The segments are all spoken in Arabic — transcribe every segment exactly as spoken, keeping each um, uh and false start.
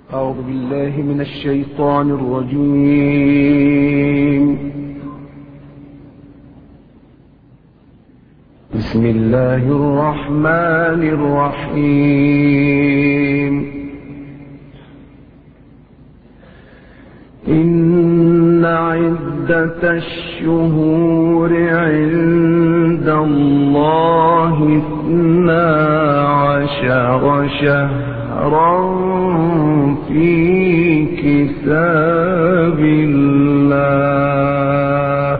أعوذ بالله من الشيطان الرجيم. بسم الله الرحمن الرحيم. إن عدة الشهور عند الله اثنا عشر شهرا في كتاب الله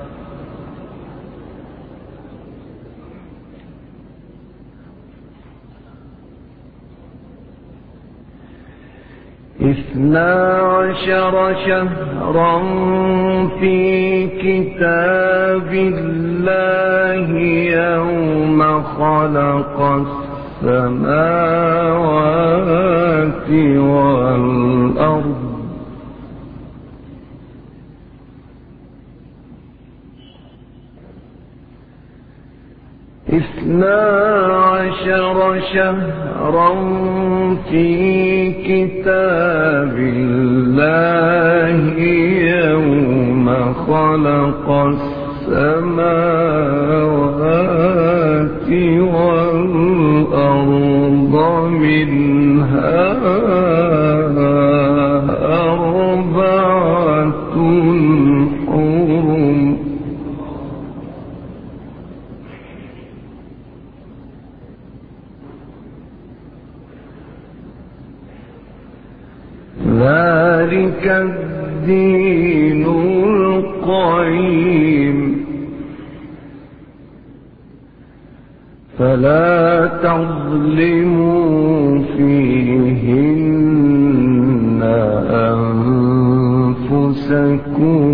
اثنا عشر شهرا في كتاب الله يوم خلق السماوات والأرض اثنا عشر شهرا في كتاب الله يوم خلق السماوات والأرض منها أربعة حرم ذلك الدين القيم فلا تظلموا فيهن أنفسكم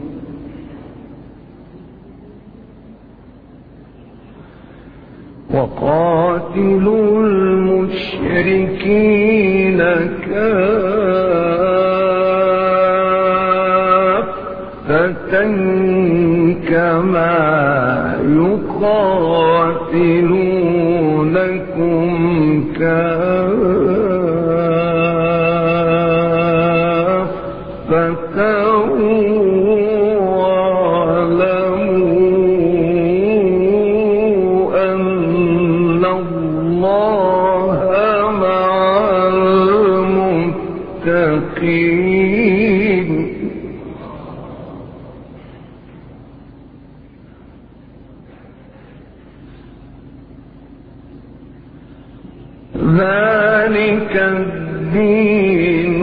وقاتلوا المشركين كافة كما يقاتلونكم كافة ذلك الدين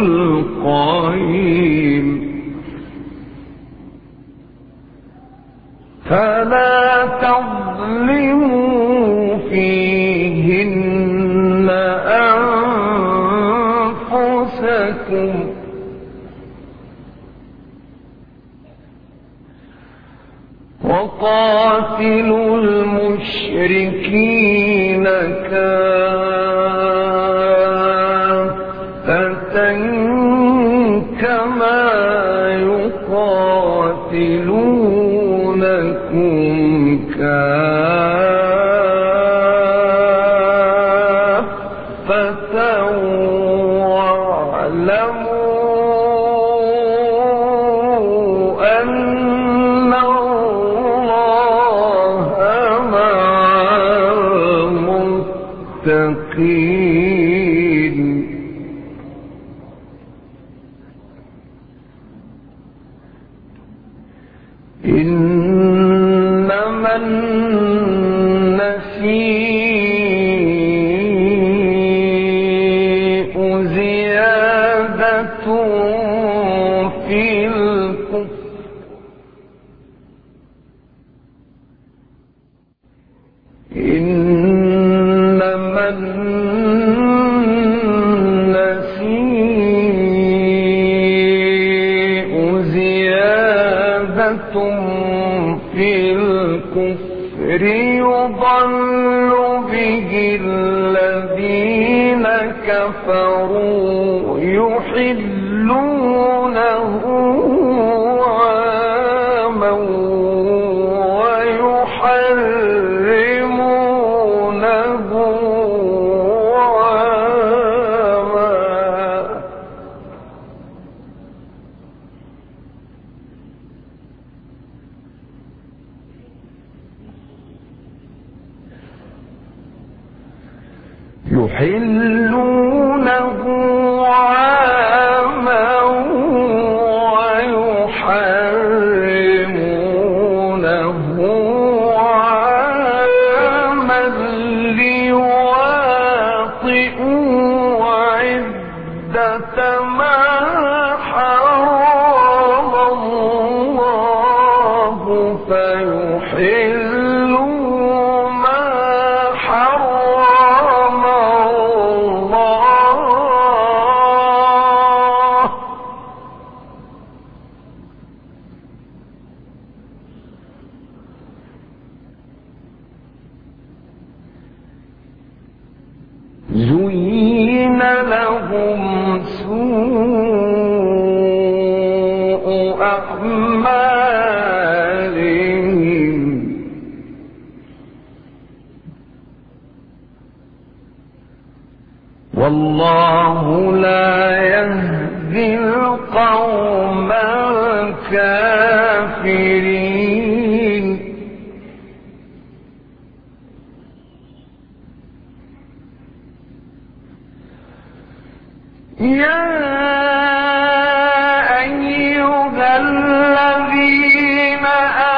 القيم فلا تظلموا فيهن أنفسكم وقاتلوا المشركين كافة كما يقاتلونكم كافة واعلموا أن الله مع المتقين. إنما النسيء زيادة في الكفر إنما النسيء زيادة في الكفر يضل به الذين كفروا يحلونه عاما ويحرمونه عاما يحلونه عاما ويحرمونه عاما ليواطئوا عدة ما حرم الله فيحلوا ما حرم الله زين لهم سوء أعمالهم والله لا يهدي القوم الكافرين يا أيها الذين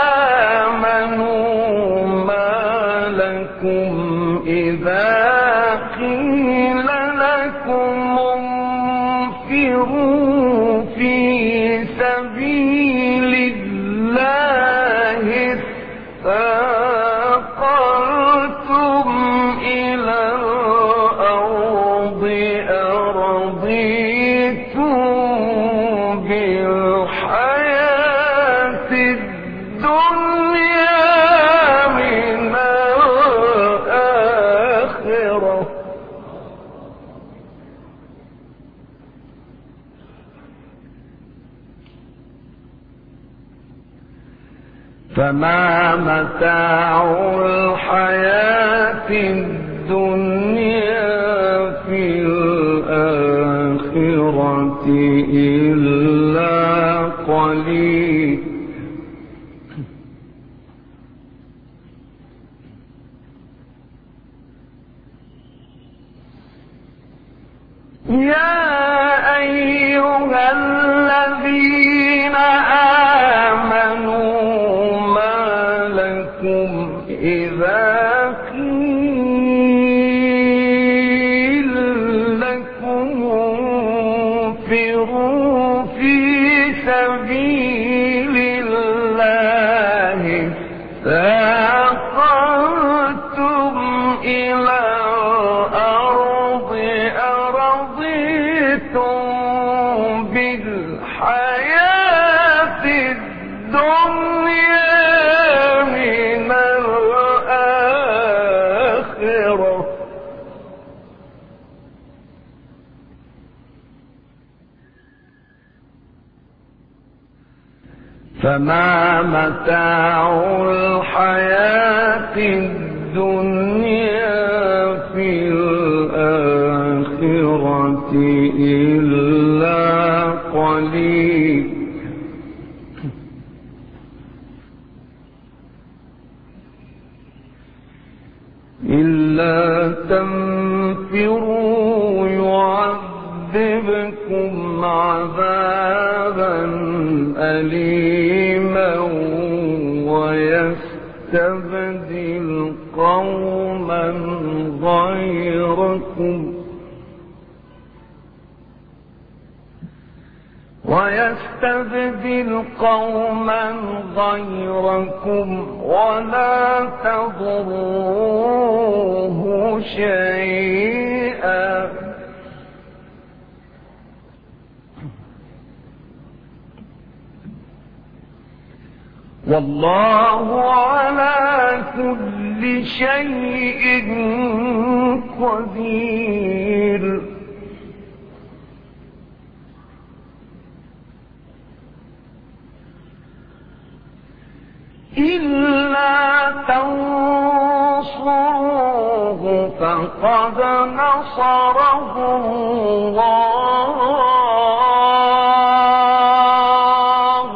آمنوا ما لكم إذا قيل لكم انفروا في سبيل الله اثاقلتم إلى الأرض أرضيتم بالحياة الدنيا من الآخرة فما متاع الحياة الدنيا في الآخرة إلا قليل يا أيها الذين آمنوا ما لكم إذا قيل لكم انفروا في سبيل الله اثاقلتم إلى الأرض أرضيتم بالحياة الدنيا من الآخرة فما متاع الحياة الدنيا في الآخرة إلا قليل إلا تنفروا يعذبكم عذابا أليما ويستبدل قوما غيركم ويستبدل قوما غيركم ولا تضروه شيئا والله على كل شيء قدير إلا تنصروه فقد نصره الله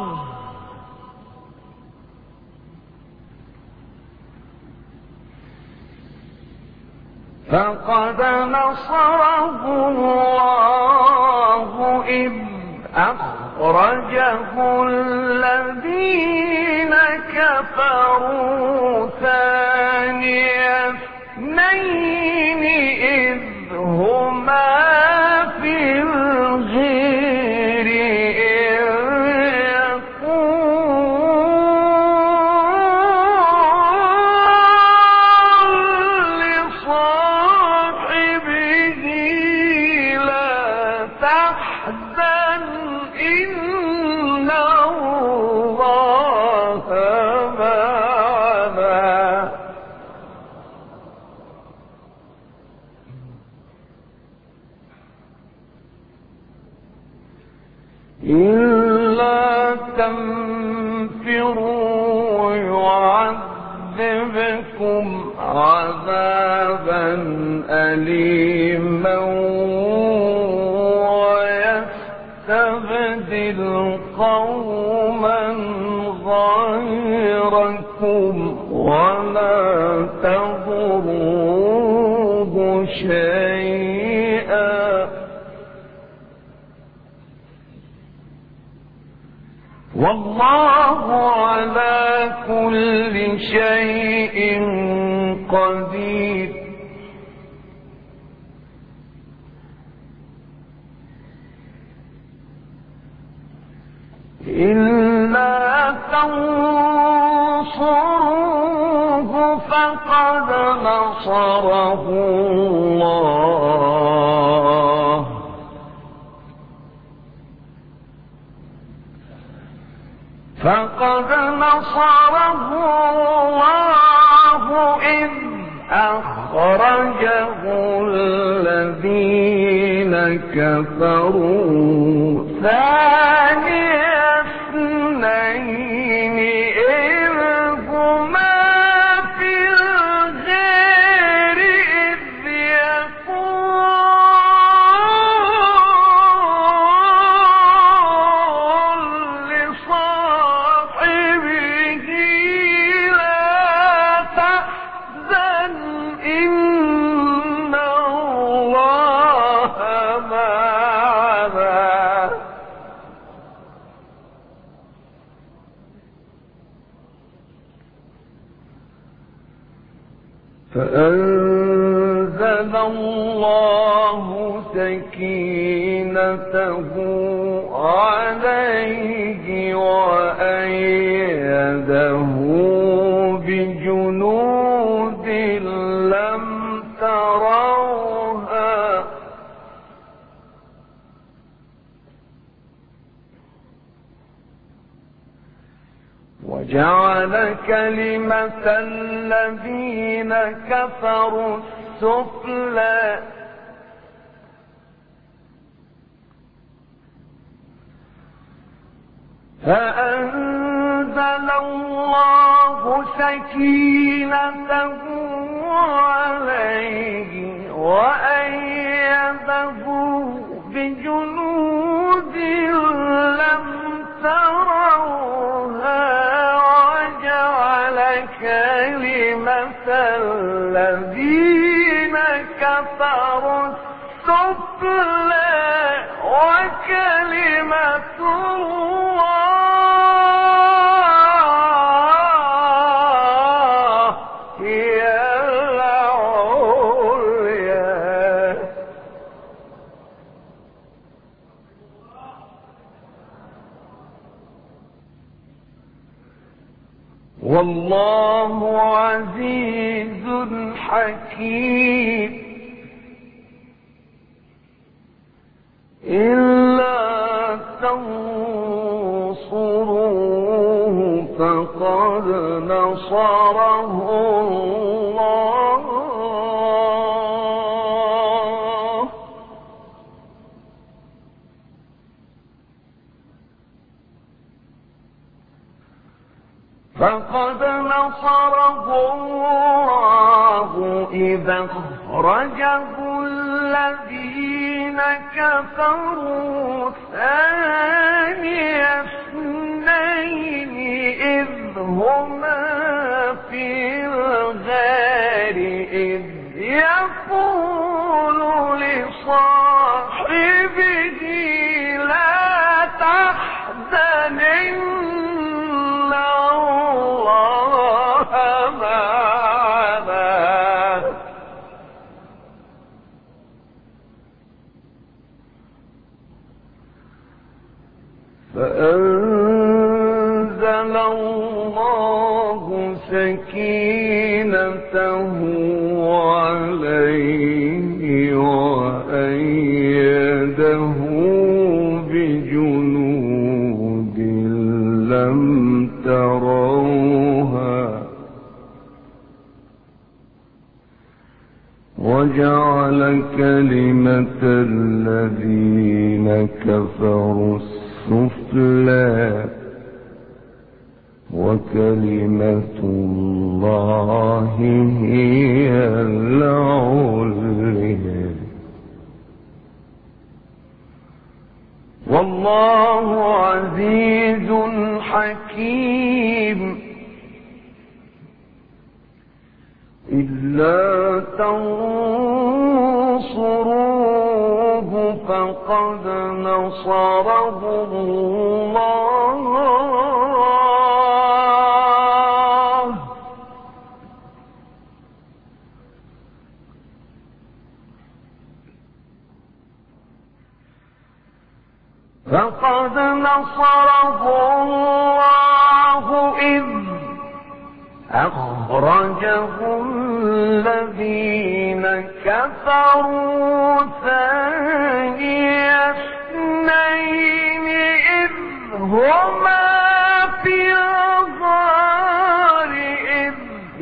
فقد نصره الله إذ أخرجه الذين كفروا ثاني اثنين إذ هما في الغير إذ يقول لصاحبه لا تحزن إن الله معنا إلا تنفروا يعذبكم عذابا أليما ويستبدل قوما غيركم ولا تضروه شيئا والله على كل شيء قدير إلا تنصروه فقد نصره الله فقد نصره الله إذ أخرجه الذين كفروا ثاني اثنين إذ هما في الغار إذ يقول لصاحبه لا تحزن إن الله معنا فأنزل الله سكينته عليه وأيده بجنود لم تروها وجعل كلمة الذين كفروا السفلى فأنزل الله سكينته عليه وأيده بجنود لم تروها وجعل كلمة الذين كفروا السفلى وكلمة الله هي العليا والله عزيز حكيم إلا تنصروه فقد نصره الله فقد نصره الله إذا أخرجه الذين كفروا ثاني اثنين إذ هما في الغار إذ يقول لصاحبه لصاحبه لا تحزن إن الله معنا فأنزل الله سكينته عليه وأيده بجنود لم تروها وجعل كلمة الذين كفروا السفلى وكلمة الله هي العليا والله عزيز حكيم إلا تنصروه فقد نصره الله فقد نصره الله إذ أخرجه الذين كفروا ثاني اثنين إذ هما في الغار إذ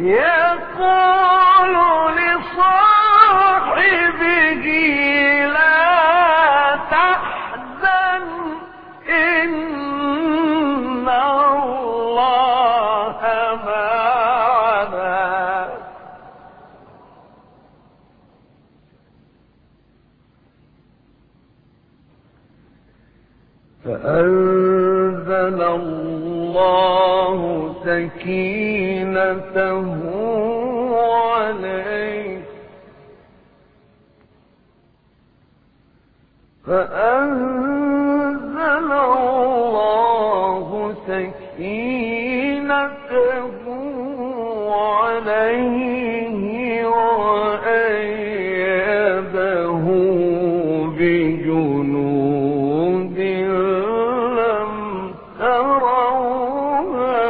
يقول لصاحبه لا تحزن إن الله معنا فأنزل الله سكينته عليه فأنزل الله سكينته عليه وأيده بجنود لم تروها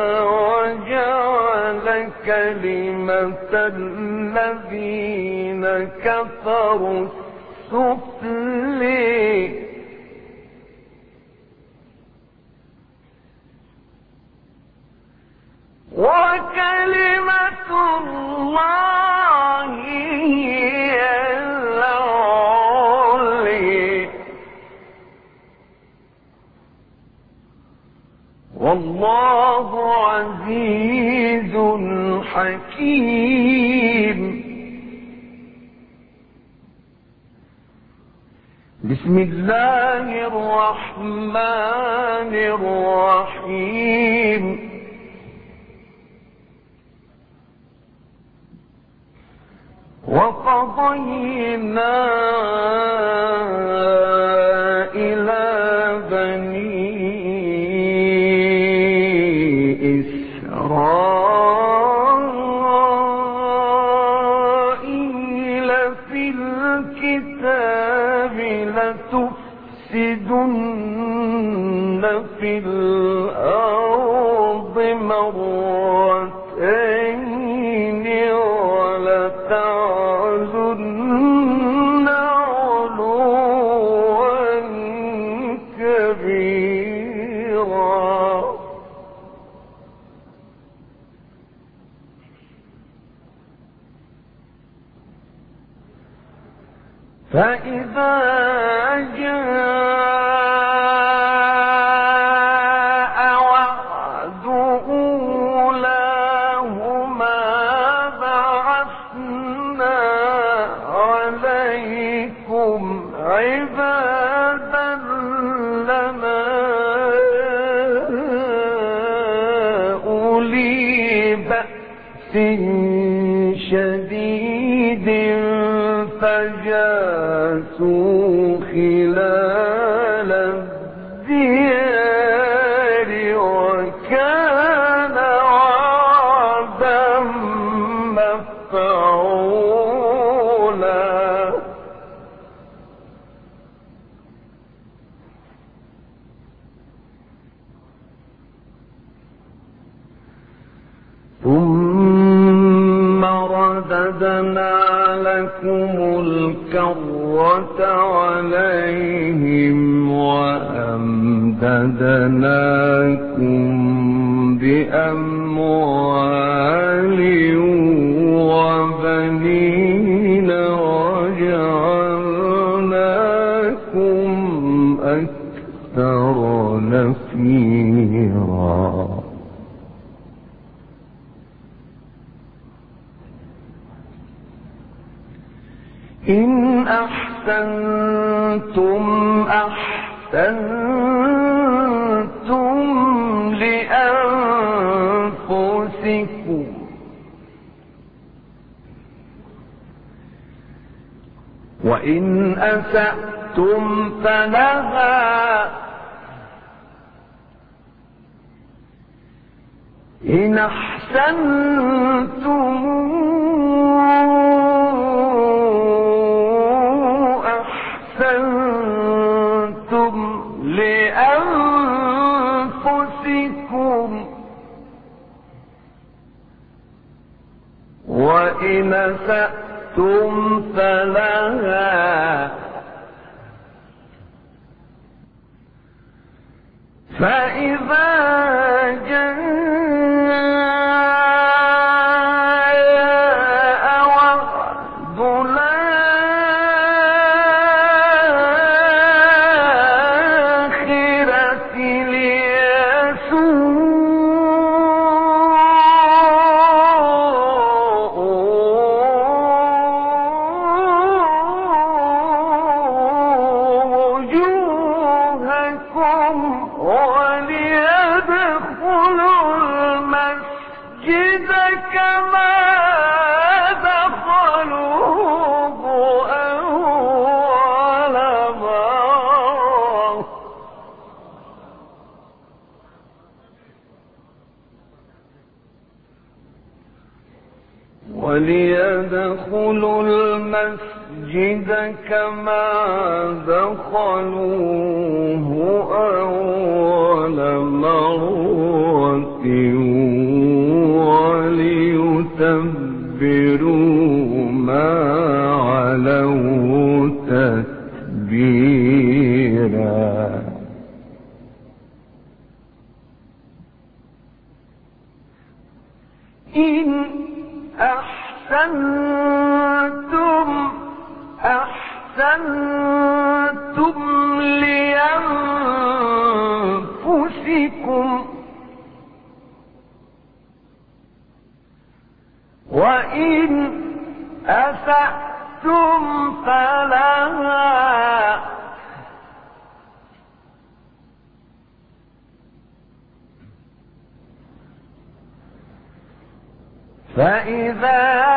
وجعل كلمة الذين كفروا السفلى وكلمة الله هي العليا والله عزيز حكيم بسم الله الرحمن الرحيم وقضينا إلى بني إسرائيل في الكتاب لتفسدن في الأرض مرتين ولتعلن علوا كبيرا فإذا جاء وعد أولاهما بعثنا عليكم عبادا لنا أولي بأس شديد فجاءوا لبثوا خلال الديار وكان وعدا مفعولا ثم رددنا لكم الكرة عليهم وأمددناكم بأموال وبنين وجعلناكم أكثر نفيرا إن أحسنتم أحسنتم لأنفسكم وإن أسأتم فلها إن أحسنتم لأنفسكم وإن أسأتم فلها فإذا جاء وعد وليدخلوا المسجد كما دخلوه أول مرة وليتبروا ما علوا تتبيرا إن أحسنتم أحسنتم لأنفسكم وإن أسأتم فلها فإذا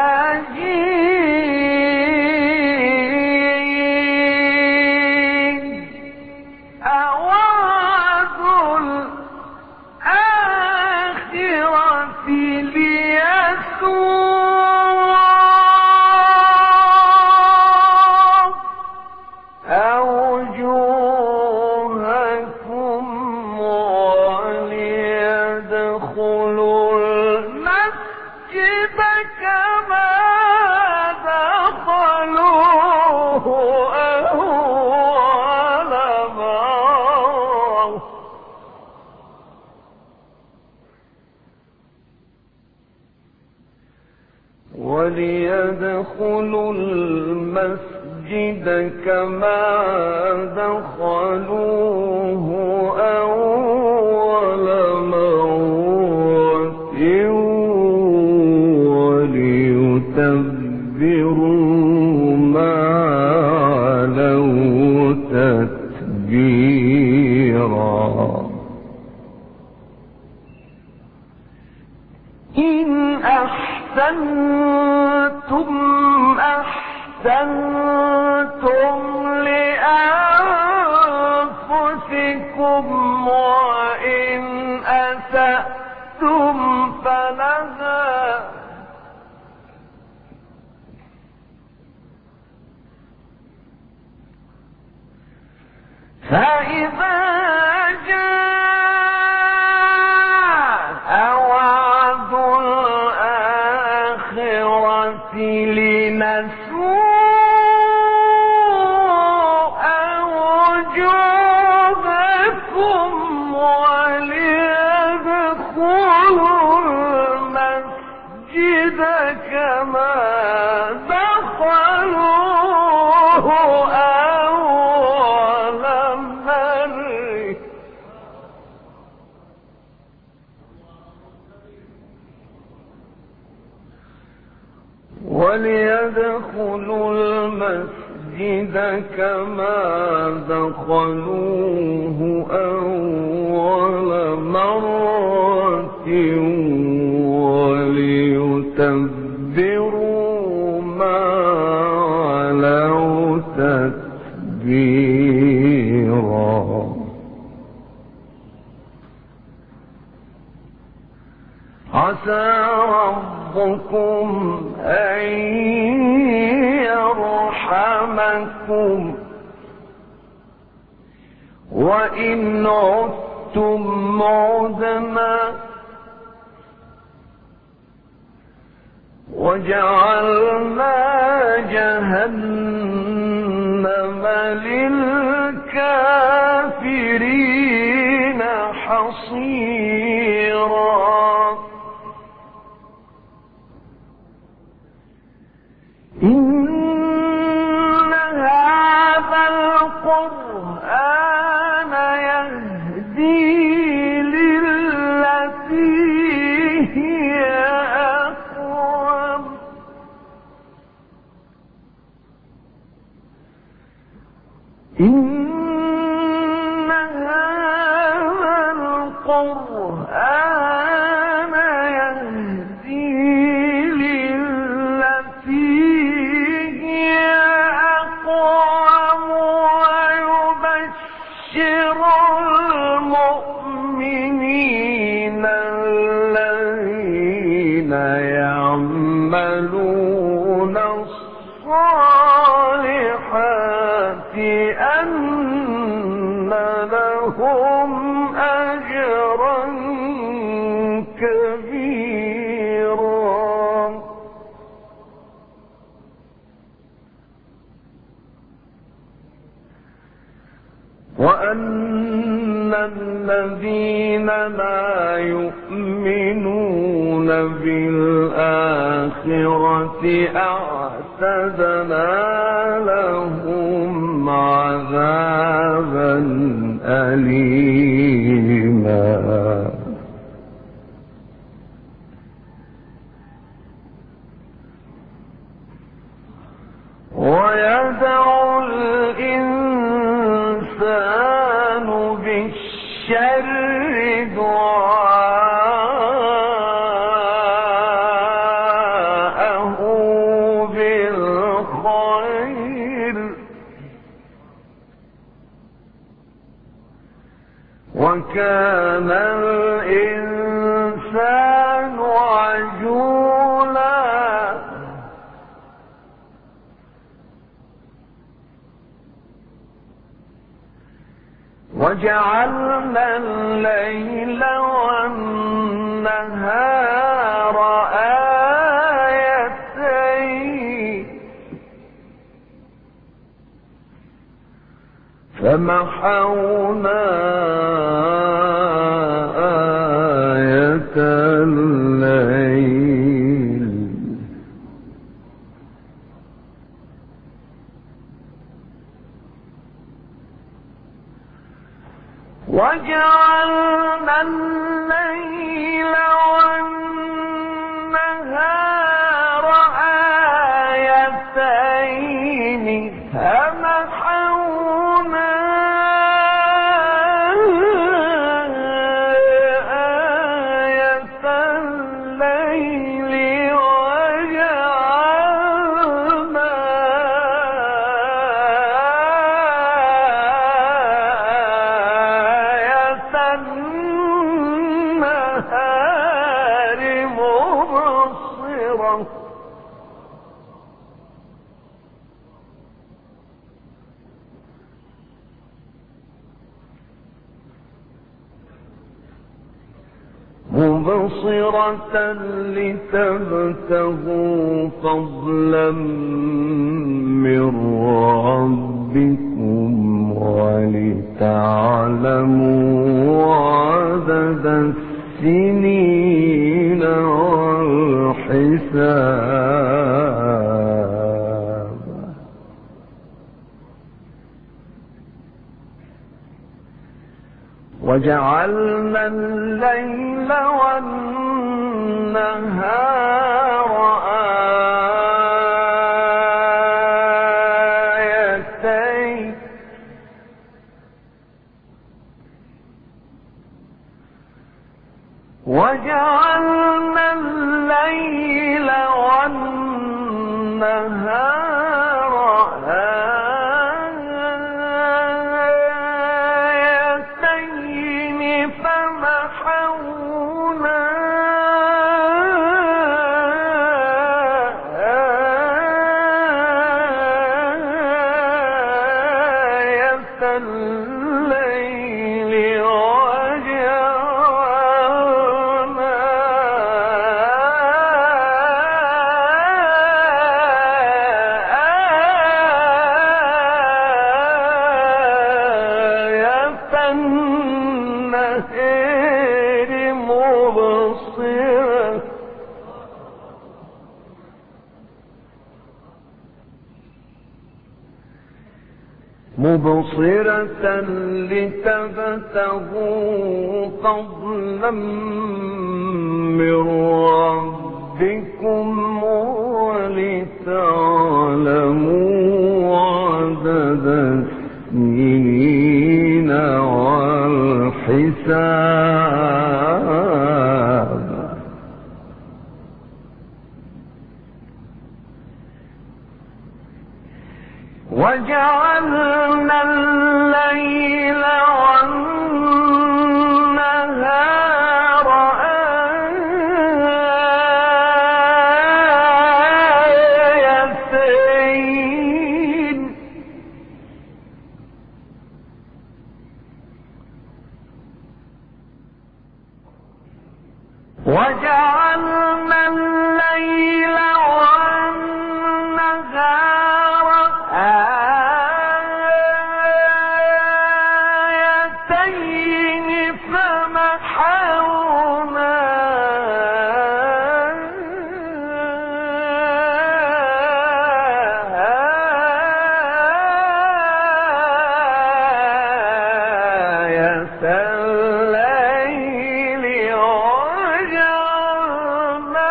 جاء وعد الآخرة ليسوء أوجوهكم وليدخلوا المسجد كما دخلوه أول مرة وليدخلوا المسجد كما دخلوه أول مرة وليتبروا ما علوا تتبيرا إن أحسنتم أحسنتم فإذا جاء وعد الآخرة لنسوء وجوهكم وليدخلوا المسجد كما دخلوه أول مرة وليدخلوا المسجد كما دخلوه أول مرة وليتبروا ما علوا تتبيرا. عسى ربكم أن يرحمكم وإن عدتم عدنا وجعلنا جهنم للكافرين حصيرا. إن هذا القرآن يهدي للتي هي أقوم إن هذا القرآن يهدي للتي هي أقوم ويبشر المؤمنين الذين يعملون الصالحات أن لهم أجرا كبيرا. وأن الذين لا يؤمنون بالآخرة أعتدنا لهم عذابا أليما. ويدعو الإنسان بالشر دعاءه بالخير وكان الإنسان عجولا. وجعلنا الليل والنهار آيتين فمحونا آية الليل وجعلنا الليل والنهار آيتين فمحونا آية الليل وجعلنا آية النهار مبصرة لتبتغوا فضلا من ربكم ولتعلموا عدد السنين والحساب. وجعلنا الليل والنهار آيتين وجعلنا الليل والنهار آيتين فمحونا آية الليل مبصرة لتبتغوا فضلا من ربكم ولتعلموا عدد السنين والحساب. وجعلنا الليل والنهار آيتين وجعلنا الليل والنهار آيتين فمحونا آية الليل وجعلنا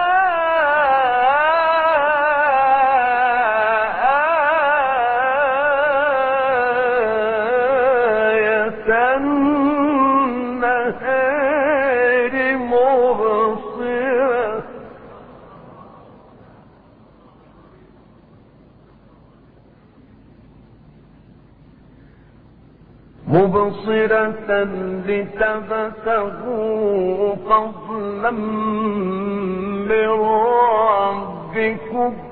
النهار مبصرة مبصرة لتبتغوا فضلا من ربكم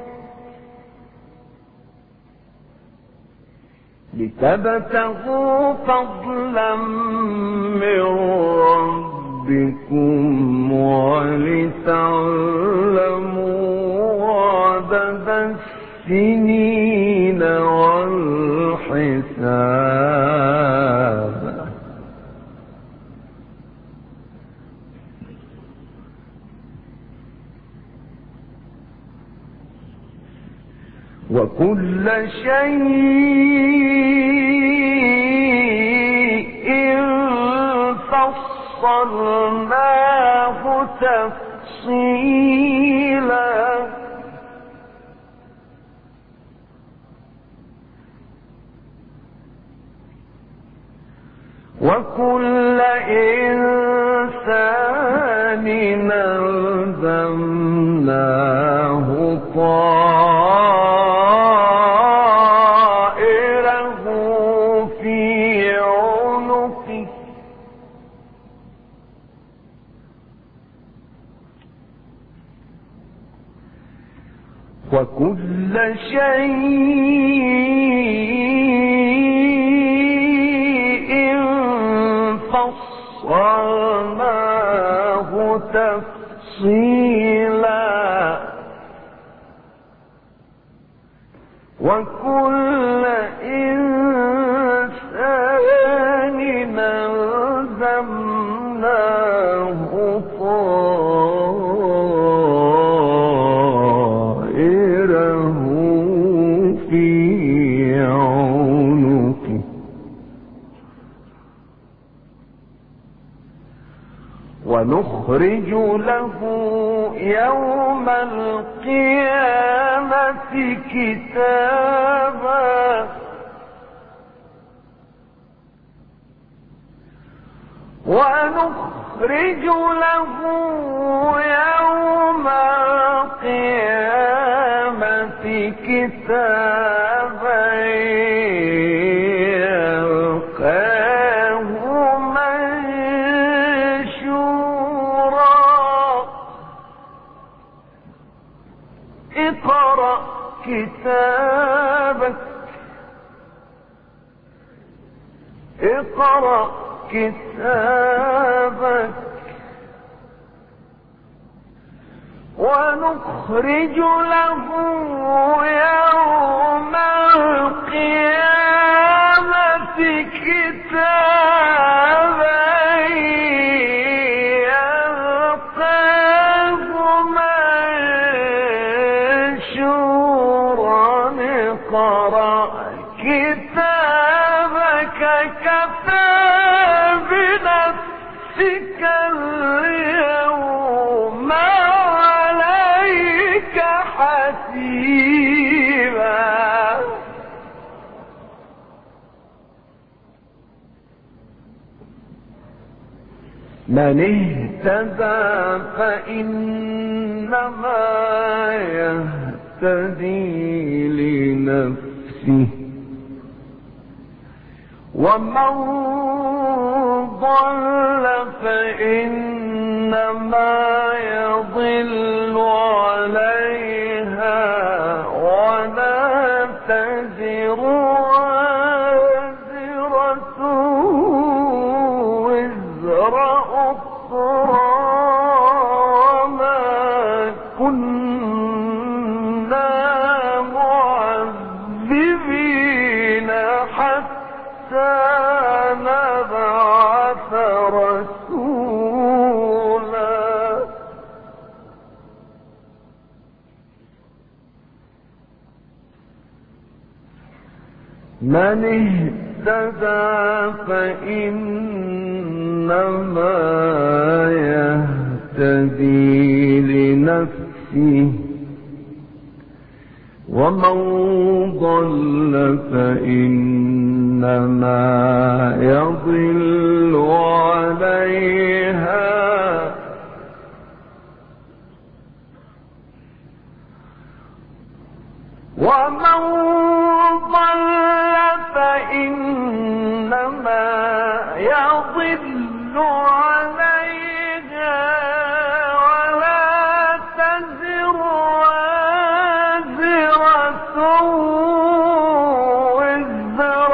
لتبتغوا فضلا من ربكم ولتعلموا عدد السنين والحساب. وكل شيء فصلناه تفصيلا وكل إنسان ألزمناه طائره في عنقه وكل شيء فصلناه تفصيلا وكل إنسان ألزمناه طائره في عنقه ونخرج له يوم القيامة كتابا ونخرج له يوم القيامة كتابا يلقاه منشورا اقرأ كتابك اقرأ كتابك ونخرج له يوم القيامة كتابا يلقاه منشورا اقرأ كتابك كفى بنفسك اليوم عليك حسيبا من اهتدى فإنما يهتدي لنفسه ومن ضل فإنما يضل عليها ولا تزر وازرة وزر أخرى ما كنا معذبين حتى نبعث رسولا من اهتدى فإنما يهتدي لنفسه ومن ضل فإنما يضل عليها ومن ضل فإنما يضل عليها ولا تزر وازرة وزر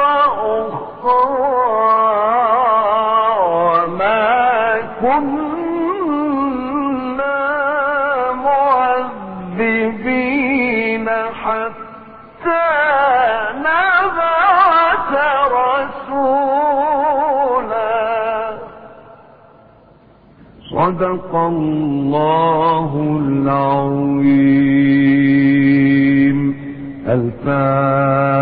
أخرى وما كنا معذبين حتى نبعث رسولا صدق الله العظيم. الفاتحة.